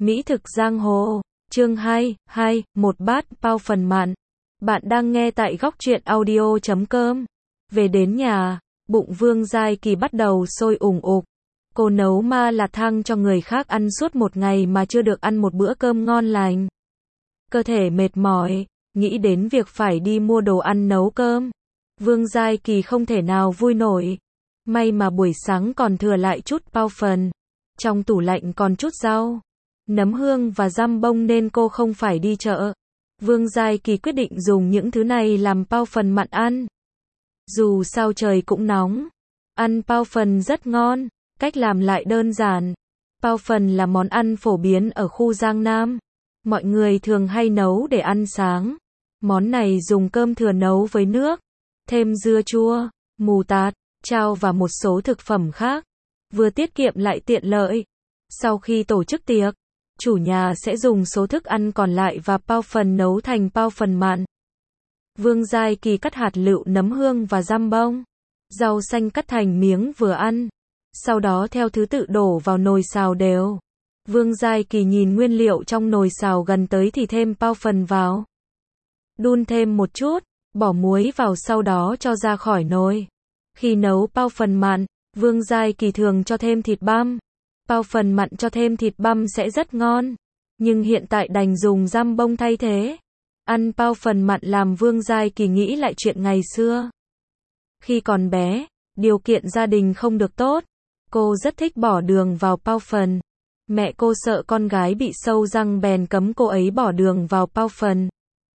Mỹ thực giang hồ, chương 2, một bát bao phần mặn. Bạn đang nghe tại góc truyện audio.com. Về đến nhà, bụng Vương Giai Kỳ bắt đầu sôi ủng ục. Cô nấu ma lạt thang cho người khác ăn suốt một ngày mà chưa được ăn một bữa cơm ngon lành. Cơ thể mệt mỏi, nghĩ đến việc phải đi mua đồ ăn nấu cơm. Vương Giai Kỳ không thể nào vui nổi. May mà buổi sáng còn thừa lại chút bao phần. Trong tủ lạnh còn chút rau, nấm hương và dăm bông nên cô không phải đi chợ. Vương Giai Kỳ quyết định dùng những thứ này làm bao phần mặn ăn. Dù sao trời cũng nóng, ăn bao phần rất ngon, cách làm lại đơn giản. Bao phần là món ăn phổ biến ở khu Giang Nam. Mọi người thường hay nấu để ăn sáng. Món này dùng cơm thừa nấu với nước, thêm dưa chua, mù tạt, chao và một số thực phẩm khác. Vừa tiết kiệm lại tiện lợi. Sau khi tổ chức tiệc, chủ nhà sẽ dùng số thức ăn còn lại và bao phần nấu thành bao phần mặn. Vương Giai Kỳ cắt hạt lựu, nấm hương và dăm bông. Rau xanh cắt thành miếng vừa ăn. Sau đó theo thứ tự đổ vào nồi xào đều. Vương Giai Kỳ nhìn nguyên liệu trong nồi xào gần tới thì thêm bao phần vào. Đun thêm một chút, bỏ muối vào sau đó cho ra khỏi nồi. Khi nấu bao phần mặn, Vương Giai Kỳ thường cho thêm thịt băm. Bao phần mặn cho thêm thịt băm sẽ rất ngon. Nhưng hiện tại đành dùng dăm bông thay thế. Ăn bao phần mặn làm Vương Giai Kỳ nghĩ lại chuyện ngày xưa. Khi còn bé, điều kiện gia đình không được tốt. Cô rất thích bỏ đường vào bao phần. Mẹ cô sợ con gái bị sâu răng bèn cấm cô ấy bỏ đường vào bao phần.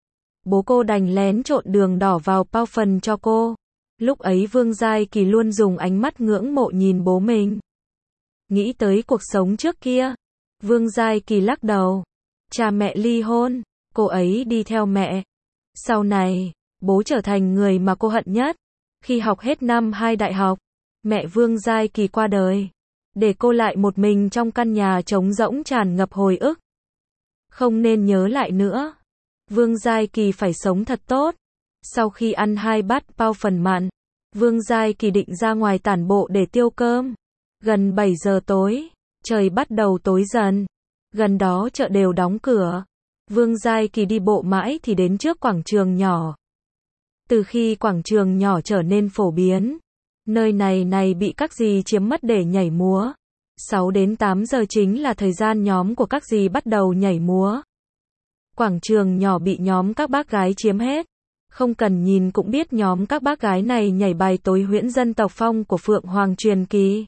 Bố cô đành lén trộn đường đỏ vào bao phần cho cô. Lúc ấy Vương Giai Kỳ luôn dùng ánh mắt ngưỡng mộ nhìn bố mình. Nghĩ tới cuộc sống trước kia, Vương Giai Kỳ lắc đầu. Cha mẹ ly hôn, cô ấy đi theo mẹ. Sau này, bố trở thành người mà cô hận nhất. Khi học hết năm 2 đại học, mẹ Vương Giai Kỳ qua đời. Để cô lại một mình trong căn nhà trống rỗng tràn ngập hồi ức. Không nên nhớ lại nữa. Vương Giai Kỳ phải sống thật tốt. Sau khi ăn 2 bát bao phần mặn, Vương Giai Kỳ định ra ngoài tản bộ để tiêu cơm. Gần 7 giờ tối, trời bắt đầu tối dần. Gần đó chợ đều đóng cửa. Vương Giai Kỳ đi bộ mãi thì đến trước quảng trường nhỏ. Từ khi quảng trường nhỏ trở nên phổ biến, nơi này bị các dì chiếm mất để nhảy múa. 6 đến 8 giờ chính là thời gian nhóm của các dì bắt đầu nhảy múa. Quảng trường nhỏ bị nhóm các bác gái chiếm hết. Không cần nhìn cũng biết nhóm các bác gái này nhảy bài tối huyễn dân tộc phong của Phượng Hoàng truyền kỳ.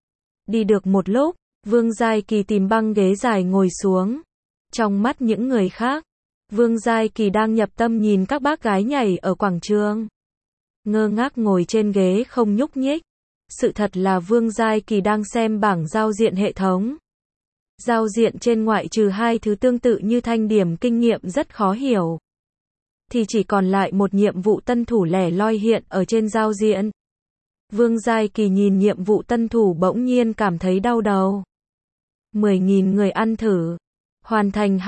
Đi được một lúc, Vương Giai Kỳ tìm băng ghế dài ngồi xuống. Trong mắt những người khác, Vương Giai Kỳ đang nhập tâm nhìn các bác gái nhảy ở quảng trường. Ngơ ngác ngồi trên ghế không nhúc nhích. Sự thật là Vương Giai Kỳ đang xem bảng giao diện hệ thống. Giao diện trên ngoại trừ 2 thứ tương tự như thanh điểm kinh nghiệm rất khó hiểu, thì chỉ còn lại một nhiệm vụ tân thủ lẻ loi hiện ở trên giao diện. Vương Giai Kỳ nhìn nhiệm vụ tân thủ bỗng nhiên cảm thấy đau đầu. 10.000 người ăn thử. Hoàn thành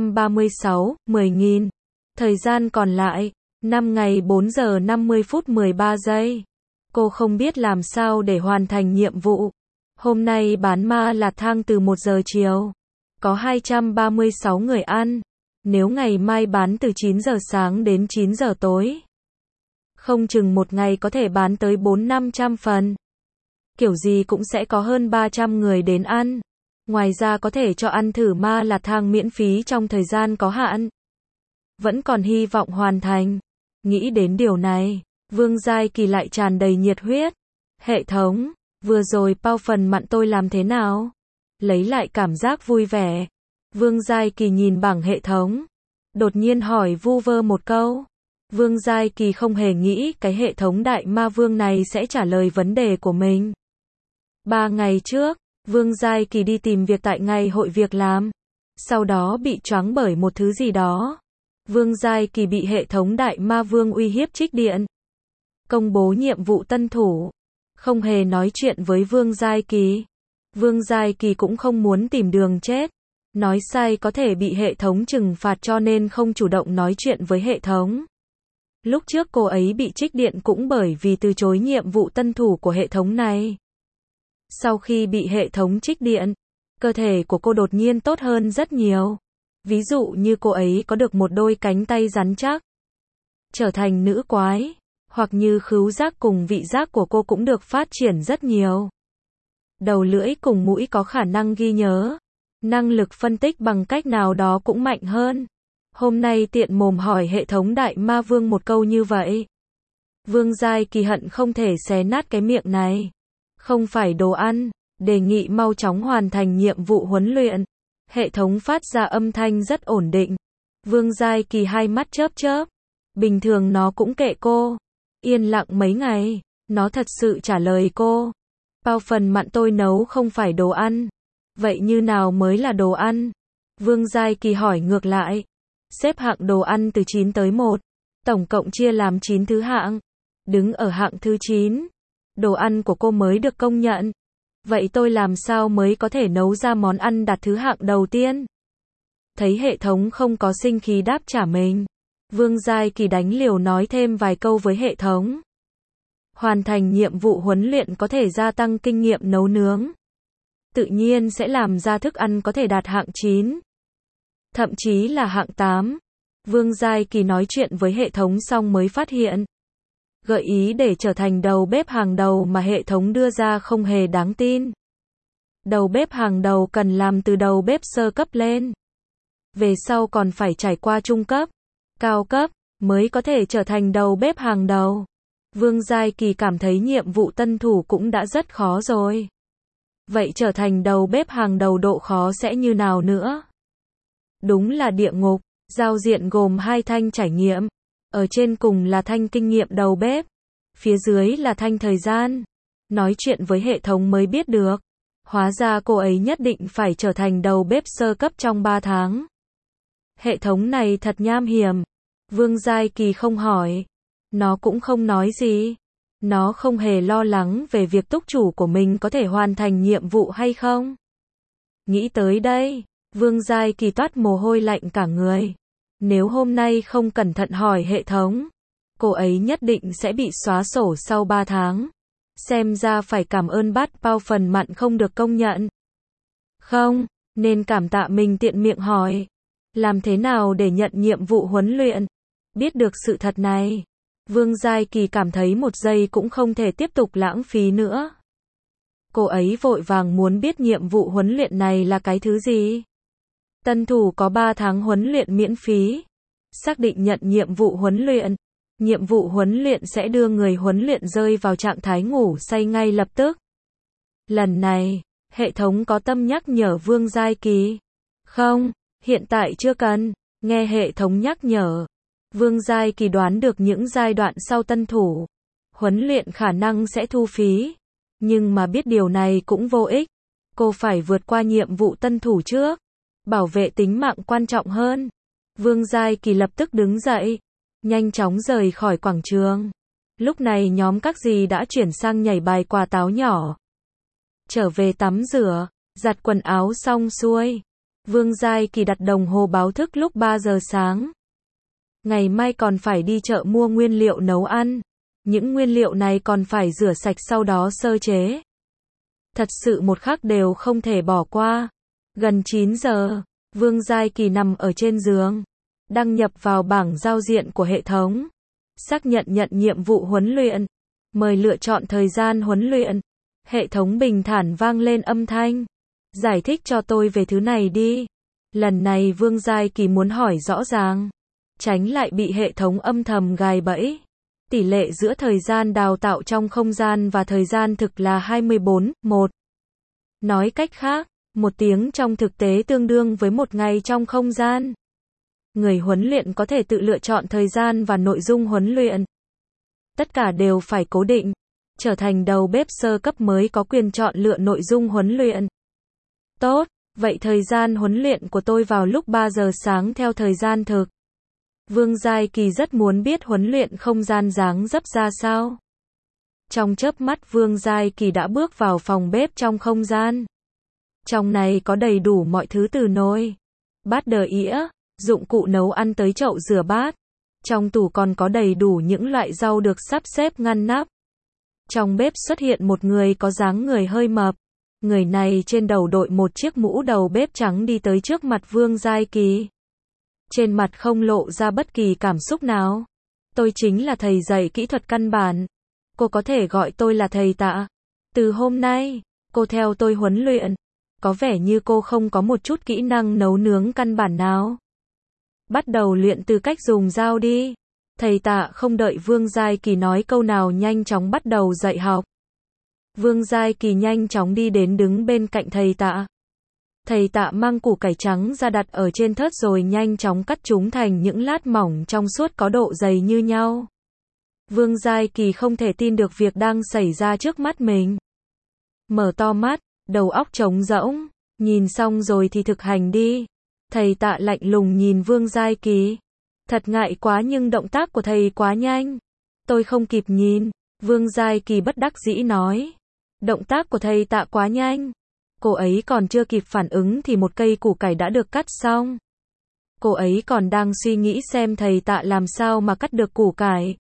236, 10.000. Thời gian còn lại, 5 ngày 4 giờ 50 phút 13 giây. Cô không biết làm sao để hoàn thành nhiệm vụ. Hôm nay bán ma lạt thang từ 1 giờ chiều. Có 236 người ăn. Nếu ngày mai bán từ 9 giờ sáng đến 9 giờ tối, không chừng một ngày có thể bán tới 400-500 phần. Kiểu gì cũng sẽ có hơn 300 người đến ăn. Ngoài ra có thể cho ăn thử ma lạt thang miễn phí trong thời gian có hạn. Vẫn còn hy vọng hoàn thành. Nghĩ đến điều này, Vương Giai Kỳ lại tràn đầy nhiệt huyết. Hệ thống, vừa rồi bao phần mặn tôi làm thế nào? Lấy lại cảm giác vui vẻ. Vương Giai Kỳ nhìn bảng hệ thống. Đột nhiên hỏi vu vơ một câu. Vương Giai Kỳ không hề nghĩ cái hệ thống đại ma vương này sẽ trả lời vấn đề của mình. 3 ngày trước, Vương Giai Kỳ đi tìm việc tại ngày hội việc làm. Sau đó bị choáng bởi một thứ gì đó. Vương Giai Kỳ bị hệ thống đại ma vương uy hiếp trích điện. Công bố nhiệm vụ tân thủ. Không hề nói chuyện với Vương Giai Kỳ. Vương Giai Kỳ cũng không muốn tìm đường chết. Nói sai có thể bị hệ thống trừng phạt cho nên không chủ động nói chuyện với hệ thống. Lúc trước cô ấy bị trích điện cũng bởi vì từ chối nhiệm vụ tân thủ của hệ thống này. Sau khi bị hệ thống trích điện, Cơ thể của cô đột nhiên tốt hơn rất nhiều. Ví dụ như cô ấy có được một đôi cánh tay rắn chắc, trở thành nữ quái, hoặc như khứu giác cùng vị giác của cô cũng được phát triển rất nhiều. Đầu lưỡi cùng mũi có khả năng ghi nhớ, năng lực phân tích bằng cách nào đó cũng mạnh hơn. Hôm nay tiện mồm hỏi hệ thống Đại Ma Vương một câu như vậy. Vương Giai Kỳ hận không thể xé nát cái miệng này. Không phải đồ ăn, đề nghị mau chóng hoàn thành nhiệm vụ huấn luyện. Hệ thống phát ra âm thanh rất ổn định. Vương Giai Kỳ hai mắt chớp chớp. Bình thường nó cũng kệ cô. Yên lặng mấy ngày, nó thật sự trả lời cô. Bao phần mặn tôi nấu không phải đồ ăn. Vậy như nào mới là đồ ăn? Vương Giai Kỳ hỏi ngược lại. Xếp hạng đồ ăn từ 9 tới 1. Tổng cộng chia làm 9 thứ hạng. Đứng ở hạng thứ 9. Đồ ăn của cô mới được công nhận. Vậy tôi làm sao mới có thể nấu ra món ăn đặt thứ hạng đầu tiên? Thấy hệ thống không có sinh khí đáp trả mình. Vương Giai Kỳ đánh liều nói thêm vài câu với hệ thống. Hoàn thành nhiệm vụ huấn luyện có thể gia tăng kinh nghiệm nấu nướng. Tự nhiên sẽ làm ra thức ăn có thể đạt hạng 9. Thậm chí là hạng 8. Vương Giai Kỳ nói chuyện với hệ thống xong mới phát hiện. Gợi ý để trở thành đầu bếp hàng đầu mà hệ thống đưa ra không hề đáng tin. Đầu bếp hàng đầu cần làm từ đầu bếp sơ cấp lên. Về sau còn phải trải qua trung cấp, cao cấp, mới có thể trở thành đầu bếp hàng đầu. Vương Giai Kỳ cảm thấy nhiệm vụ tân thủ cũng đã rất khó rồi. Vậy trở thành đầu bếp hàng đầu độ khó sẽ như nào nữa? Đúng là địa ngục. Giao diện gồm 2 thanh trải nghiệm. Ở trên cùng là thanh kinh nghiệm đầu bếp. Phía dưới là thanh thời gian. Nói chuyện với hệ thống mới biết được. Hóa ra cô ấy nhất định phải trở thành đầu bếp sơ cấp trong 3 tháng. Hệ thống này thật nham hiểm. Vương Giai Kỳ không hỏi. Nó cũng không nói gì. Nó không hề lo lắng về việc túc chủ của mình có thể hoàn thành nhiệm vụ hay không. Nghĩ tới đây, Vương Giai Kỳ toát mồ hôi lạnh cả người. Nếu hôm nay không cẩn thận hỏi hệ thống, cô ấy nhất định sẽ bị xóa sổ sau 3 tháng. Xem ra phải cảm ơn bát bao phần mặn không được công nhận. Không, nên cảm tạ mình tiện miệng hỏi. Làm thế nào để nhận nhiệm vụ huấn luyện? Biết được sự thật này, Vương Giai Kỳ cảm thấy một giây cũng không thể tiếp tục lãng phí nữa. Cô ấy vội vàng muốn biết nhiệm vụ huấn luyện này là cái thứ gì. Tân thủ có 3 tháng huấn luyện miễn phí. Xác định nhận nhiệm vụ huấn luyện. Nhiệm vụ huấn luyện sẽ đưa người huấn luyện rơi vào trạng thái ngủ say ngay lập tức. Lần này, hệ thống có tâm nhắc nhở Vương Giai Kỳ. Không, hiện tại chưa cần. Nghe hệ thống nhắc nhở. Vương Giai Kỳ đoán được những giai đoạn sau tân thủ huấn luyện khả năng sẽ thu phí. Nhưng mà biết điều này cũng vô ích. Cô phải vượt qua nhiệm vụ tân thủ trước. Bảo vệ tính mạng quan trọng hơn. Vương Giai Kỳ lập tức đứng dậy. Nhanh chóng rời khỏi quảng trường. Lúc này nhóm các dì đã chuyển sang nhảy bài quả táo nhỏ. Trở về tắm rửa, giặt quần áo xong xuôi. Vương Giai Kỳ đặt đồng hồ báo thức lúc 3 giờ sáng. Ngày mai còn phải đi chợ mua nguyên liệu nấu ăn. Những nguyên liệu này còn phải rửa sạch sau đó sơ chế. Thật sự một khắc đều không thể bỏ qua. Gần 9 giờ, Vương Giai Kỳ nằm ở trên giường. Đăng nhập vào bảng giao diện của hệ thống. Xác nhận nhận nhiệm vụ huấn luyện. Mời lựa chọn thời gian huấn luyện. Hệ thống bình thản vang lên âm thanh. Giải thích cho tôi về thứ này đi. Lần này Vương Giai Kỳ muốn hỏi rõ ràng. Tránh lại bị hệ thống âm thầm gài bẫy. Tỷ lệ giữa thời gian đào tạo trong không gian và thời gian thực là 24:1. Nói cách khác, 1 tiếng trong thực tế tương đương với 1 ngày trong không gian. Người huấn luyện có thể tự lựa chọn thời gian và nội dung huấn luyện. Tất cả đều phải cố định. Trở thành đầu bếp sơ cấp mới có quyền chọn lựa nội dung huấn luyện. Tốt, vậy thời gian huấn luyện của tôi vào lúc 3 giờ sáng theo thời gian thực. Vương Giai Kỳ rất muốn biết huấn luyện không gian dáng dấp ra sao. Trong chớp mắt Vương Giai Kỳ đã bước vào phòng bếp trong không gian. Trong này có đầy đủ mọi thứ từ nồi, bát đĩa, dụng cụ nấu ăn tới chậu rửa bát. Trong tủ còn có đầy đủ những loại rau được sắp xếp ngăn nắp. Trong bếp xuất hiện một người có dáng người hơi mập. Người này trên đầu đội một chiếc mũ đầu bếp trắng đi tới trước mặt Vương Giai Kỳ. Trên mặt không lộ ra bất kỳ cảm xúc nào. Tôi chính là thầy dạy kỹ thuật căn bản. Cô có thể gọi tôi là thầy Tạ. Từ hôm nay, cô theo tôi huấn luyện. Có vẻ như cô không có một chút kỹ năng nấu nướng căn bản nào. Bắt đầu luyện từ cách dùng dao đi. Thầy Tạ không đợi Vương Giai Kỳ nói câu nào nhanh chóng bắt đầu dạy học. Vương Giai Kỳ nhanh chóng đi đến đứng bên cạnh thầy Tạ. Thầy Tạ mang củ cải trắng ra đặt ở trên thớt rồi nhanh chóng cắt chúng thành những lát mỏng trong suốt có độ dày như nhau. Vương Giai Kỳ không thể tin được việc đang xảy ra trước mắt mình. Mở to mắt, đầu óc trống rỗng, nhìn xong rồi thì thực hành đi. Thầy Tạ lạnh lùng nhìn Vương Giai Kỳ. Thật ngại quá nhưng động tác của thầy quá nhanh. Tôi không kịp nhìn, Vương Giai Kỳ bất đắc dĩ nói. Động tác của thầy Tạ quá nhanh. Cô ấy còn chưa kịp phản ứng thì một cây củ cải đã được cắt xong. Cô ấy còn đang suy nghĩ xem thầy Tạ làm sao mà cắt được củ cải.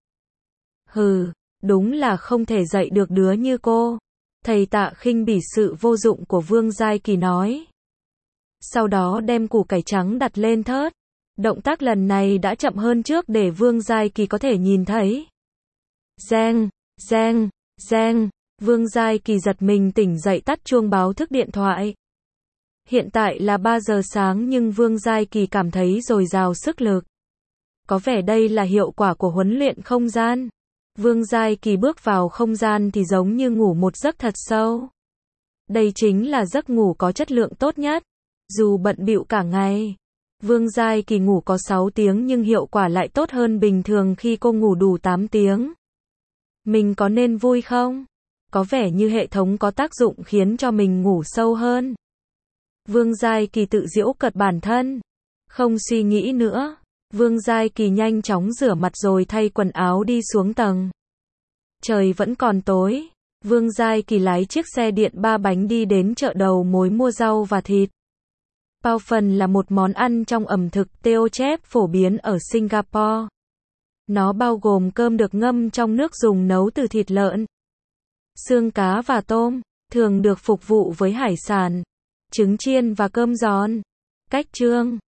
Hừ, đúng là không thể dạy được đứa như cô. Thầy Tạ khinh bỉ sự vô dụng của Vương Giai Kỳ nói. Sau đó đem củ cải trắng đặt lên thớt. Động tác lần này đã chậm hơn trước để Vương Giai Kỳ có thể nhìn thấy. Reng, reng, reng. Vương Giai Kỳ giật mình tỉnh dậy tắt chuông báo thức điện thoại. Hiện tại là 3 giờ sáng nhưng Vương Giai Kỳ cảm thấy dồi dào sức lực. Có vẻ đây là hiệu quả của huấn luyện không gian. Vương Giai Kỳ bước vào không gian thì giống như ngủ một giấc thật sâu. Đây chính là giấc ngủ có chất lượng tốt nhất. Dù bận bịu cả ngày, Vương Giai Kỳ ngủ có 6 tiếng nhưng hiệu quả lại tốt hơn bình thường khi cô ngủ đủ 8 tiếng. Mình có nên vui không? Có vẻ như hệ thống có tác dụng khiến cho mình ngủ sâu hơn. Vương Giai Kỳ tự giễu cợt bản thân. Không suy nghĩ nữa. Vương Giai Kỳ nhanh chóng rửa mặt rồi thay quần áo đi xuống tầng. Trời vẫn còn tối. Vương Giai Kỳ lái chiếc xe điện 3 bánh đi đến chợ đầu mối mua rau và thịt. Bao phần là một món ăn trong ẩm thực Teochew phổ biến ở Singapore. Nó bao gồm cơm được ngâm trong nước dùng nấu từ thịt lợn, xương cá và tôm, thường được phục vụ với hải sản, trứng chiên và cơm giòn. Cách chưng.